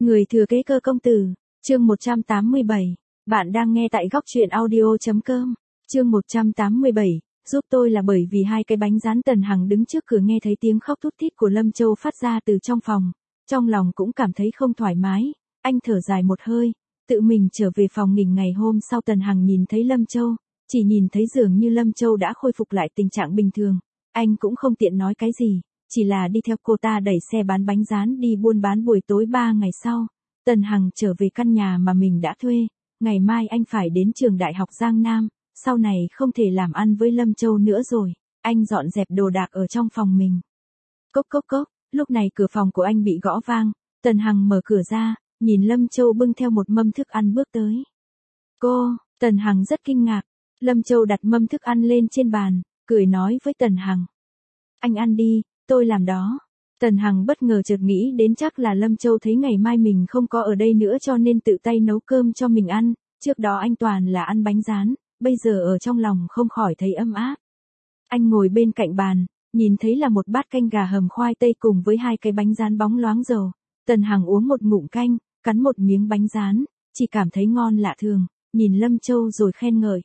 Người thừa kế cơ công tử, chương 187. Bạn đang nghe tại góc truyện audio.com. Chương 187, giúp tôi là bởi vì hai cái bánh rán. Tần Hằng đứng trước cửa nghe thấy tiếng khóc thút thít của Lâm Châu phát ra từ trong phòng. Trong lòng cũng cảm thấy không thoải mái, anh thở dài một hơi, tự mình trở về phòng nghỉ. Ngày hôm sau Tần Hằng nhìn thấy Lâm Châu, chỉ nhìn thấy dường như Lâm Châu đã khôi phục lại tình trạng bình thường. Anh cũng không tiện nói cái gì, chỉ là đi theo cô ta đẩy xe bán bánh rán đi buôn bán. Buổi tối 3 ngày sau, Tần Hằng trở về căn nhà mà mình đã thuê. Ngày mai anh phải đến trường đại học Giang Nam, sau này không thể làm ăn với Lâm Châu nữa rồi. Anh dọn dẹp đồ đạc ở trong phòng mình. Cốc cốc cốc, lúc này cửa phòng của anh bị gõ vang. Tần Hằng mở cửa ra, nhìn Lâm Châu bưng theo một mâm thức ăn bước tới. Cô, Tần Hằng rất kinh ngạc. Lâm Châu đặt mâm thức ăn lên trên bàn, cười nói với Tần Hằng. Anh ăn đi, tôi làm đó. Tần Hằng bất ngờ chợt nghĩ đến chắc là Lâm Châu thấy ngày mai mình không có ở đây nữa cho nên tự tay nấu cơm cho mình ăn. Trước đó anh toàn là ăn bánh rán, bây giờ ở trong lòng không khỏi thấy ấm áp. Anh ngồi bên cạnh bàn, nhìn thấy là một bát canh gà hầm khoai tây cùng với hai cái bánh rán bóng loáng dầu. Tần Hằng uống một ngụm canh, cắn một miếng bánh rán, chỉ cảm thấy ngon lạ thường, nhìn Lâm Châu rồi khen ngợi.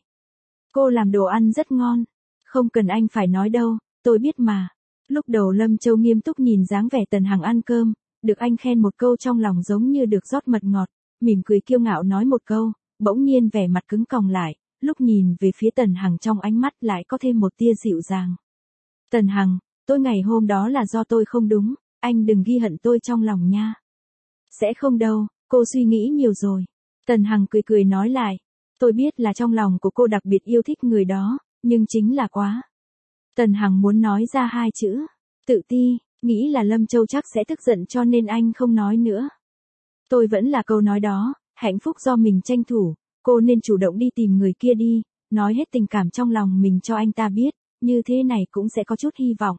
Cô làm đồ ăn rất ngon, không cần anh phải nói đâu, tôi biết mà. Lúc đầu Lâm Châu nghiêm túc nhìn dáng vẻ Tần Hằng ăn cơm, được anh khen một câu trong lòng giống như được rót mật ngọt, mỉm cười kiêu ngạo nói một câu, bỗng nhiên vẻ mặt cứng còng lại, lúc nhìn về phía Tần Hằng trong ánh mắt lại có thêm một tia dịu dàng. Tần Hằng, tôi ngày hôm đó là do tôi không đúng, anh đừng ghi hận tôi trong lòng nha. Sẽ không đâu, cô suy nghĩ nhiều rồi. Tần Hằng cười cười nói lại, tôi biết là trong lòng của cô đặc biệt yêu thích người đó, nhưng chính là quá. Tần Hằng muốn nói ra hai chữ, tự ti, nghĩ là Lâm Châu chắc sẽ tức giận cho nên anh không nói nữa. Tôi vẫn là câu nói đó, hạnh phúc do mình tranh thủ, cô nên chủ động đi tìm người kia đi, nói hết tình cảm trong lòng mình cho anh ta biết, như thế này cũng sẽ có chút hy vọng.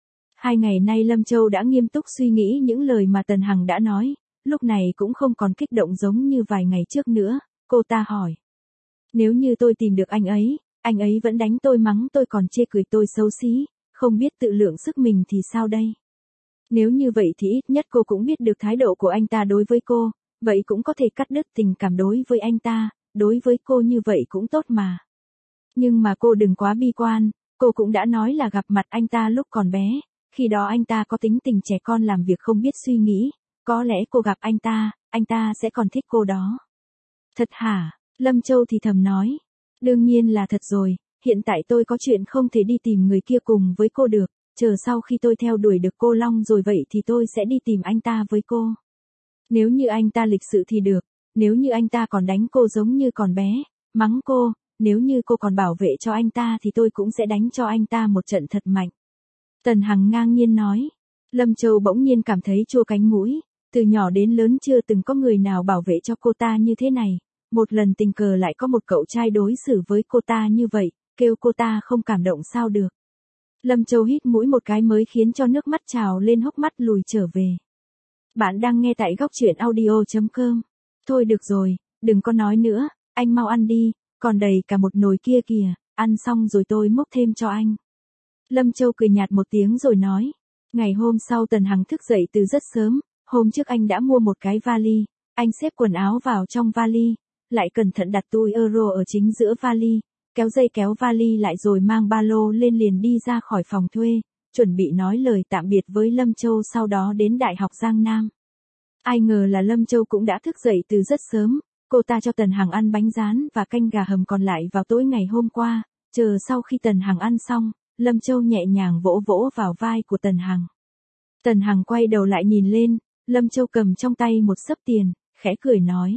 2 ngày nay Lâm Châu đã nghiêm túc suy nghĩ những lời mà Tần Hằng đã nói, lúc này cũng không còn kích động giống như vài ngày trước nữa, cô ta hỏi. Nếu như tôi tìm được anh ấy vẫn đánh tôi mắng tôi còn chê cười tôi xấu xí, không biết tự lượng sức mình thì sao đây? Nếu như vậy thì ít nhất cô cũng biết được thái độ của anh ta đối với cô, vậy cũng có thể cắt đứt tình cảm đối với anh ta, đối với cô như vậy cũng tốt mà. Nhưng mà cô đừng quá bi quan, cô cũng đã nói là gặp mặt anh ta lúc còn bé, khi đó anh ta có tính tình trẻ con làm việc không biết suy nghĩ, có lẽ cô gặp anh ta sẽ còn thích cô đó. Thật hả? Lâm Châu thì thầm nói. Đương nhiên là thật rồi, hiện tại tôi có chuyện không thể đi tìm người kia cùng với cô được, chờ sau khi tôi theo đuổi được cô Long rồi vậy thì tôi sẽ đi tìm anh ta với cô. Nếu như anh ta lịch sự thì được, nếu như anh ta còn đánh cô giống như còn bé, mắng cô, nếu như cô còn bảo vệ cho anh ta thì tôi cũng sẽ đánh cho anh ta một trận thật mạnh. Tần Hằng ngang nhiên nói. Lâm Châu bỗng nhiên cảm thấy chua cánh mũi, từ nhỏ đến lớn chưa từng có người nào bảo vệ cho cô ta như thế này. Một lần tình cờ lại có một cậu trai đối xử với cô ta như vậy, kêu cô ta không cảm động sao được. Lâm Châu hít mũi một cái mới khiến cho nước mắt trào lên hốc mắt lùi trở về. Bạn đang nghe tại góc truyện audio.com. Thôi được rồi, đừng có nói nữa, anh mau ăn đi, còn đầy cả một nồi kia kìa, ăn xong rồi tôi múc thêm cho anh. Lâm Châu cười nhạt một tiếng rồi nói. Ngày hôm sau Tần Hằng thức dậy từ rất sớm, hôm trước anh đã mua một cái vali, anh xếp quần áo vào trong vali, lại cẩn thận đặt túi euro ở chính giữa vali, kéo dây kéo vali lại rồi mang ba lô lên liền đi ra khỏi phòng thuê, chuẩn bị nói lời tạm biệt với Lâm Châu sau đó đến Đại học Giang Nam. Ai ngờ là Lâm Châu cũng đã thức dậy từ rất sớm, cô ta cho Tần Hằng ăn bánh rán và canh gà hầm còn lại vào tối ngày hôm qua, chờ sau khi Tần Hằng ăn xong, Lâm Châu nhẹ nhàng vỗ vỗ vào vai của Tần Hằng. Tần Hằng quay đầu lại nhìn lên, Lâm Châu cầm trong tay một xấp tiền, khẽ cười nói.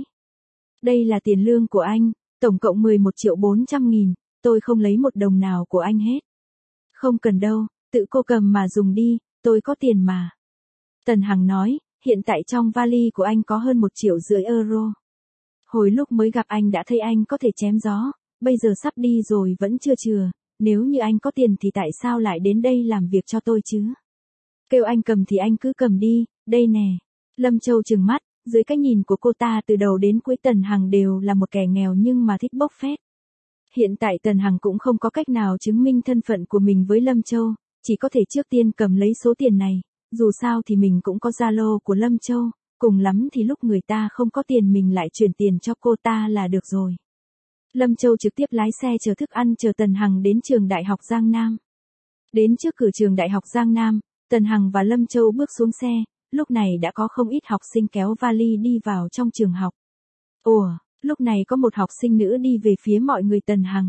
Đây là tiền lương của anh, tổng cộng 11.400.000, tôi không lấy một đồng nào của anh hết. Không cần đâu, tự cô cầm mà dùng đi, tôi có tiền mà. Tần Hằng nói, hiện tại trong vali của anh có hơn 1,5 triệu euro. Hồi lúc mới gặp anh đã thấy anh có thể chém gió, bây giờ sắp đi rồi vẫn chưa chừa, nếu như anh có tiền thì tại sao lại đến đây làm việc cho tôi chứ? Kêu anh cầm thì anh cứ cầm đi, đây nè. Lâm Châu trừng mắt. Dưới cái nhìn của cô ta từ đầu đến cuối Tần Hằng đều là một kẻ nghèo nhưng mà thích bốc phét. Hiện tại Tần Hằng cũng không có cách nào chứng minh thân phận của mình với Lâm Châu, chỉ có thể trước tiên cầm lấy số tiền này, dù sao thì mình cũng có Zalo của Lâm Châu, cùng lắm thì lúc người ta không có tiền mình lại chuyển tiền cho cô ta là được rồi. Lâm Châu trực tiếp lái xe chở thức ăn chờ Tần Hằng đến trường Đại học Giang Nam. Đến trước cửa trường Đại học Giang Nam, Tần Hằng và Lâm Châu bước xuống xe, lúc này đã có không ít học sinh kéo vali đi vào trong trường học. Ủa, lúc này có một học sinh nữ đi về phía mọi người Tần Hằng.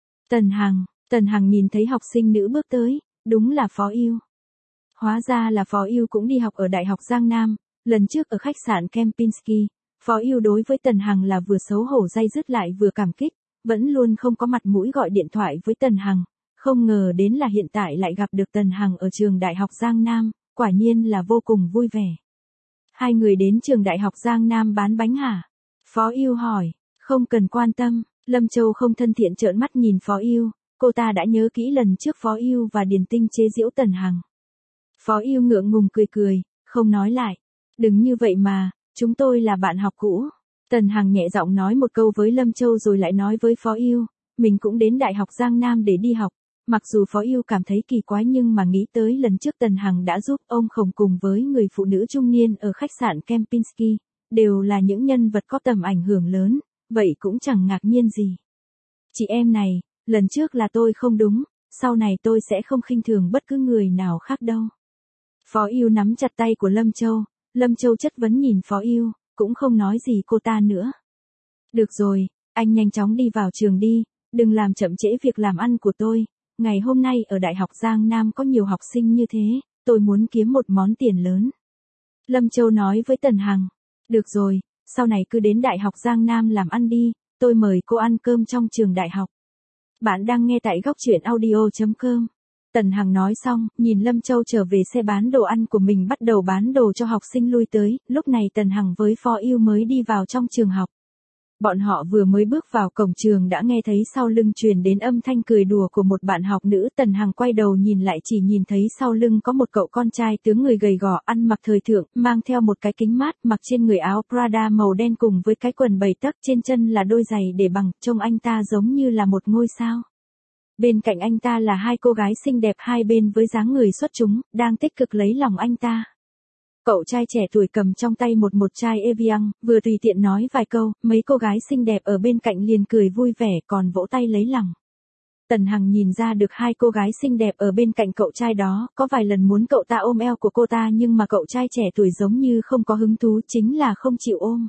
Tần Hằng nhìn thấy học sinh nữ bước tới, đúng là Phó Yêu. Hóa ra là Phó Yêu cũng đi học ở Đại học Giang Nam, lần trước ở khách sạn Kempinski, Phó Yêu đối với Tần Hằng là vừa xấu hổ day dứt lại vừa cảm kích, vẫn luôn không có mặt mũi gọi điện thoại với Tần Hằng, không ngờ đến là hiện tại lại gặp được Tần Hằng ở trường Đại học Giang Nam, quả nhiên là vô cùng vui vẻ. Hai người đến trường Đại học Giang Nam bán bánh hả? Phó Yêu hỏi, không cần quan tâm, Lâm Châu không thân thiện trợn mắt nhìn Phó Yêu, cô ta đã nhớ kỹ lần trước Phó Yêu và Điền Tinh chế giễu Tần Hằng. Phó Yêu ngượng ngùng cười, không nói lại, đừng như vậy mà, chúng tôi là bạn học cũ. Tần Hằng nhẹ giọng nói một câu với Lâm Châu rồi lại nói với Phó Yêu, mình cũng đến Đại học Giang Nam để đi học. Mặc dù Phó Yêu cảm thấy kỳ quái nhưng mà nghĩ tới lần trước Tần Hằng đã giúp ông Khổng cùng với người phụ nữ trung niên ở khách sạn Kempinski, đều là những nhân vật có tầm ảnh hưởng lớn, vậy cũng chẳng ngạc nhiên gì. Chị em này, lần trước là tôi không đúng, sau này tôi sẽ không khinh thường bất cứ người nào khác đâu. Phó Yêu nắm chặt tay của Lâm Châu chất vấn nhìn Phó Yêu, cũng không nói gì cô ta nữa. Được rồi, anh nhanh chóng đi vào trường đi, đừng làm chậm trễ việc làm ăn của tôi. Ngày hôm nay ở Đại học Giang Nam có nhiều học sinh như thế, tôi muốn kiếm một món tiền lớn. Lâm Châu nói với Tần Hằng, được rồi, sau này cứ đến Đại học Giang Nam làm ăn đi, tôi mời cô ăn cơm trong trường đại học. Bạn đang nghe tại góc truyện audio.com. Tần Hằng nói xong, nhìn Lâm Châu trở về xe bán đồ ăn của mình bắt đầu bán đồ cho học sinh lui tới, lúc này Tần Hằng với Phó Yêu mới đi vào trong trường học. Bọn họ vừa mới bước vào cổng trường đã nghe thấy sau lưng truyền đến âm thanh cười đùa của một bạn học nữ. Tần Hằng quay đầu nhìn lại chỉ nhìn thấy sau lưng có một cậu con trai tướng người gầy gò ăn mặc thời thượng, mang theo một cái kính mát, mặc trên người áo Prada màu đen cùng với cái quần 7 tấc, trên chân là đôi giày để bằng, trông anh ta giống như là một ngôi sao. Bên cạnh anh ta là hai cô gái xinh đẹp hai bên với dáng người xuất chúng, đang tích cực lấy lòng anh ta. Cậu trai trẻ tuổi cầm trong tay một chai Evian, vừa tùy tiện nói vài câu, mấy cô gái xinh đẹp ở bên cạnh liền cười vui vẻ còn vỗ tay lấy lòng. Tần Hằng nhìn ra được hai cô gái xinh đẹp ở bên cạnh cậu trai đó, có vài lần muốn cậu ta ôm eo của cô ta nhưng mà cậu trai trẻ tuổi giống như không có hứng thú, chính là không chịu ôm.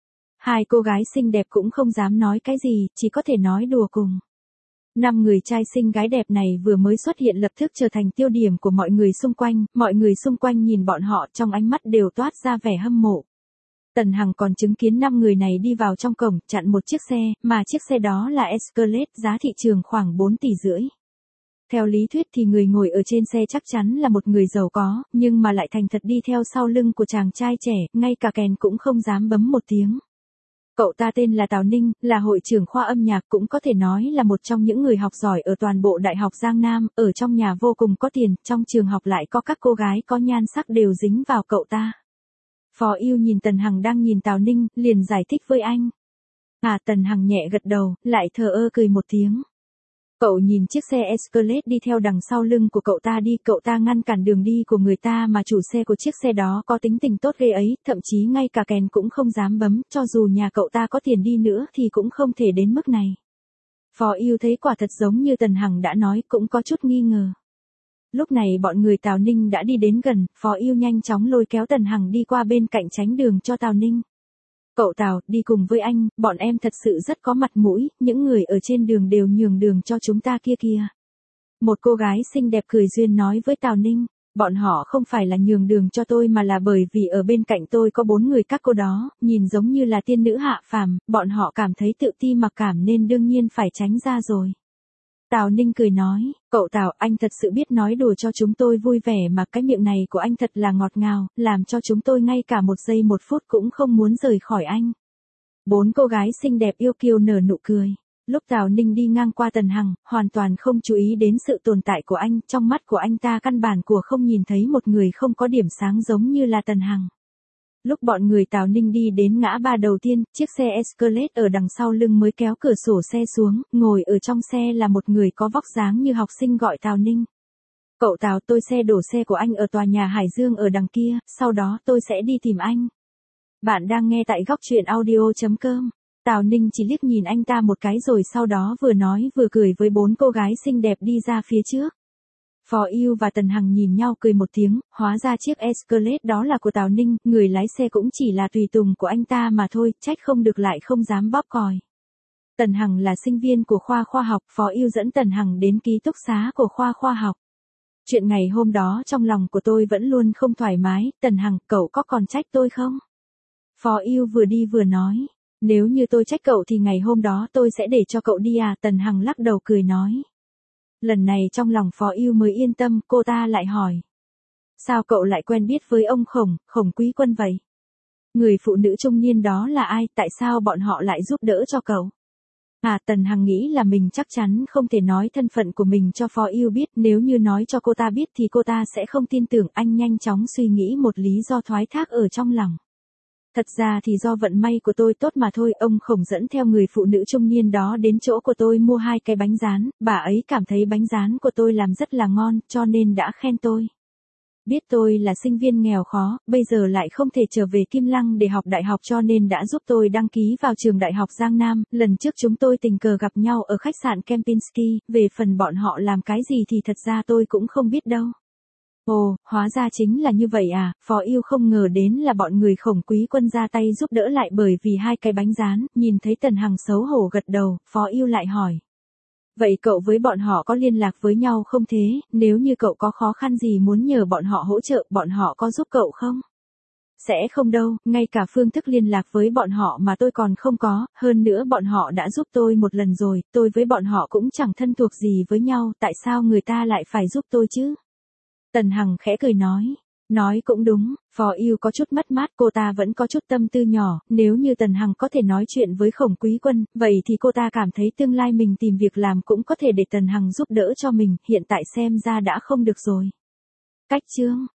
Hai cô gái xinh đẹp cũng không dám nói cái gì, chỉ có thể nói đùa cùng. 5 người trai xinh gái đẹp này vừa mới xuất hiện lập tức trở thành tiêu điểm của mọi người xung quanh nhìn bọn họ trong ánh mắt đều toát ra vẻ hâm mộ. Tần Hằng còn chứng kiến 5 người này đi vào trong cổng, chặn một chiếc xe, mà chiếc xe đó là Escalade, giá thị trường khoảng 4,5 tỷ. Theo lý thuyết thì người ngồi ở trên xe chắc chắn là một người giàu có, nhưng mà lại thành thật đi theo sau lưng của chàng trai trẻ, ngay cả kèn cũng không dám bấm một tiếng. Cậu ta tên là Tào Ninh, là hội trưởng khoa âm nhạc, cũng có thể nói là một trong những người học giỏi ở toàn bộ Đại học Giang Nam, ở trong nhà vô cùng có tiền, trong trường học lại có các cô gái có nhan sắc đều dính vào cậu ta. Phó Yêu nhìn Tần Hằng đang nhìn Tào Ninh, liền giải thích với anh. Tần Hằng nhẹ gật đầu, lại thờ ơ cười một tiếng. Cậu nhìn chiếc xe Escalade đi theo đằng sau lưng của cậu ta đi, cậu ta ngăn cản đường đi của người ta mà chủ xe của chiếc xe đó có tính tình tốt ghê ấy, thậm chí ngay cả kèn cũng không dám bấm, cho dù nhà cậu ta có tiền đi nữa thì cũng không thể đến mức này. Phó Yêu thấy quả thật giống như Tần Hằng đã nói, cũng có chút nghi ngờ. Lúc này bọn người Tào Ninh đã đi đến gần, Phó Yêu nhanh chóng lôi kéo Tần Hằng đi qua bên cạnh tránh đường cho Tào Ninh. Cậu Tào, đi cùng với anh, bọn em thật sự rất có mặt mũi, những người ở trên đường đều nhường đường cho chúng ta kia kìa. Một cô gái xinh đẹp cười duyên nói với Tào Ninh, bọn họ không phải là nhường đường cho tôi mà là bởi vì ở bên cạnh tôi có 4 người các cô đó, nhìn giống như là tiên nữ hạ phàm, bọn họ cảm thấy tự ti mặc cảm nên đương nhiên phải tránh ra rồi. Tào Ninh cười nói, cậu Tào, anh thật sự biết nói đùa cho chúng tôi vui vẻ mà cái miệng này của anh thật là ngọt ngào, làm cho chúng tôi ngay cả một giây một phút cũng không muốn rời khỏi anh. 4 cô gái xinh đẹp yêu kiều nở nụ cười. Lúc Tào Ninh đi ngang qua Tần Hằng, hoàn toàn không chú ý đến sự tồn tại của anh, trong mắt của anh ta căn bản của không nhìn thấy một người không có điểm sáng giống như là Tần Hằng. Lúc bọn người Tào Ninh đi đến ngã ba đầu tiên, chiếc xe Escalade ở đằng sau lưng mới kéo cửa sổ xe xuống, ngồi ở trong xe là một người có vóc dáng như học sinh gọi Tào Ninh. Cậu Tào, tôi xe đổ xe của anh ở tòa nhà Hải Dương ở đằng kia, sau đó tôi sẽ đi tìm anh. Bạn đang nghe tại góc truyện audio.com. Tào Ninh chỉ liếc nhìn anh ta một cái rồi sau đó vừa nói vừa cười với 4 cô gái xinh đẹp đi ra phía trước. Phó Ưu và Tần Hằng nhìn nhau cười một tiếng, hóa ra chiếc Escalade đó là của Tào Ninh, người lái xe cũng chỉ là tùy tùng của anh ta mà thôi, trách không được lại không dám bóp còi. Tần Hằng là sinh viên của khoa khoa học, Phó Ưu dẫn Tần Hằng đến ký túc xá của khoa khoa học. Chuyện ngày hôm đó trong lòng của tôi vẫn luôn không thoải mái, Tần Hằng, cậu có còn trách tôi không? Phó Ưu vừa đi vừa nói, nếu như tôi trách cậu thì ngày hôm đó tôi sẽ để cho cậu đi à, Tần Hằng lắc đầu cười nói. Lần này trong lòng Phó Ưu mới yên tâm, cô ta lại hỏi. Sao cậu lại quen biết với ông Khổng Quý Quân vậy? Người phụ nữ trung niên đó là ai, tại sao bọn họ lại giúp đỡ cho cậu? Tần Hằng nghĩ là mình chắc chắn không thể nói thân phận của mình cho Phó Ưu biết, nếu như nói cho cô ta biết thì cô ta sẽ không tin tưởng, anh nhanh chóng suy nghĩ một lý do thoái thác ở trong lòng. Thật ra thì do vận may của tôi tốt mà thôi, ông Khổng dẫn theo người phụ nữ trung niên đó đến chỗ của tôi mua 2 cái bánh rán, bà ấy cảm thấy bánh rán của tôi làm rất là ngon, cho nên đã khen tôi. Biết tôi là sinh viên nghèo khó, bây giờ lại không thể trở về Kim Lăng để học đại học cho nên đã giúp tôi đăng ký vào trường đại học Giang Nam, lần trước chúng tôi tình cờ gặp nhau ở khách sạn Kempinski, về phần bọn họ làm cái gì thì thật ra tôi cũng không biết đâu. Ồ, hóa ra chính là như vậy à, Phó Ưu không ngờ đến là bọn người Khổng Quý Quân ra tay giúp đỡ lại bởi vì 2 cái bánh rán, nhìn thấy Tần Hằng xấu hổ gật đầu, Phó Ưu lại hỏi. Vậy cậu với bọn họ có liên lạc với nhau không thế, nếu như cậu có khó khăn gì muốn nhờ bọn họ hỗ trợ, bọn họ có giúp cậu không? Sẽ không đâu, ngay cả phương thức liên lạc với bọn họ mà tôi còn không có, hơn nữa bọn họ đã giúp tôi một lần rồi, tôi với bọn họ cũng chẳng thân thuộc gì với nhau, tại sao người ta lại phải giúp tôi chứ? Tần Hằng khẽ cười nói cũng đúng, Phó Ưu có chút mất mát, cô ta vẫn có chút tâm tư nhỏ, nếu như Tần Hằng có thể nói chuyện với Khổng Quý Quân, vậy thì cô ta cảm thấy tương lai mình tìm việc làm cũng có thể để Tần Hằng giúp đỡ cho mình, hiện tại xem ra đã không được rồi. Cách chương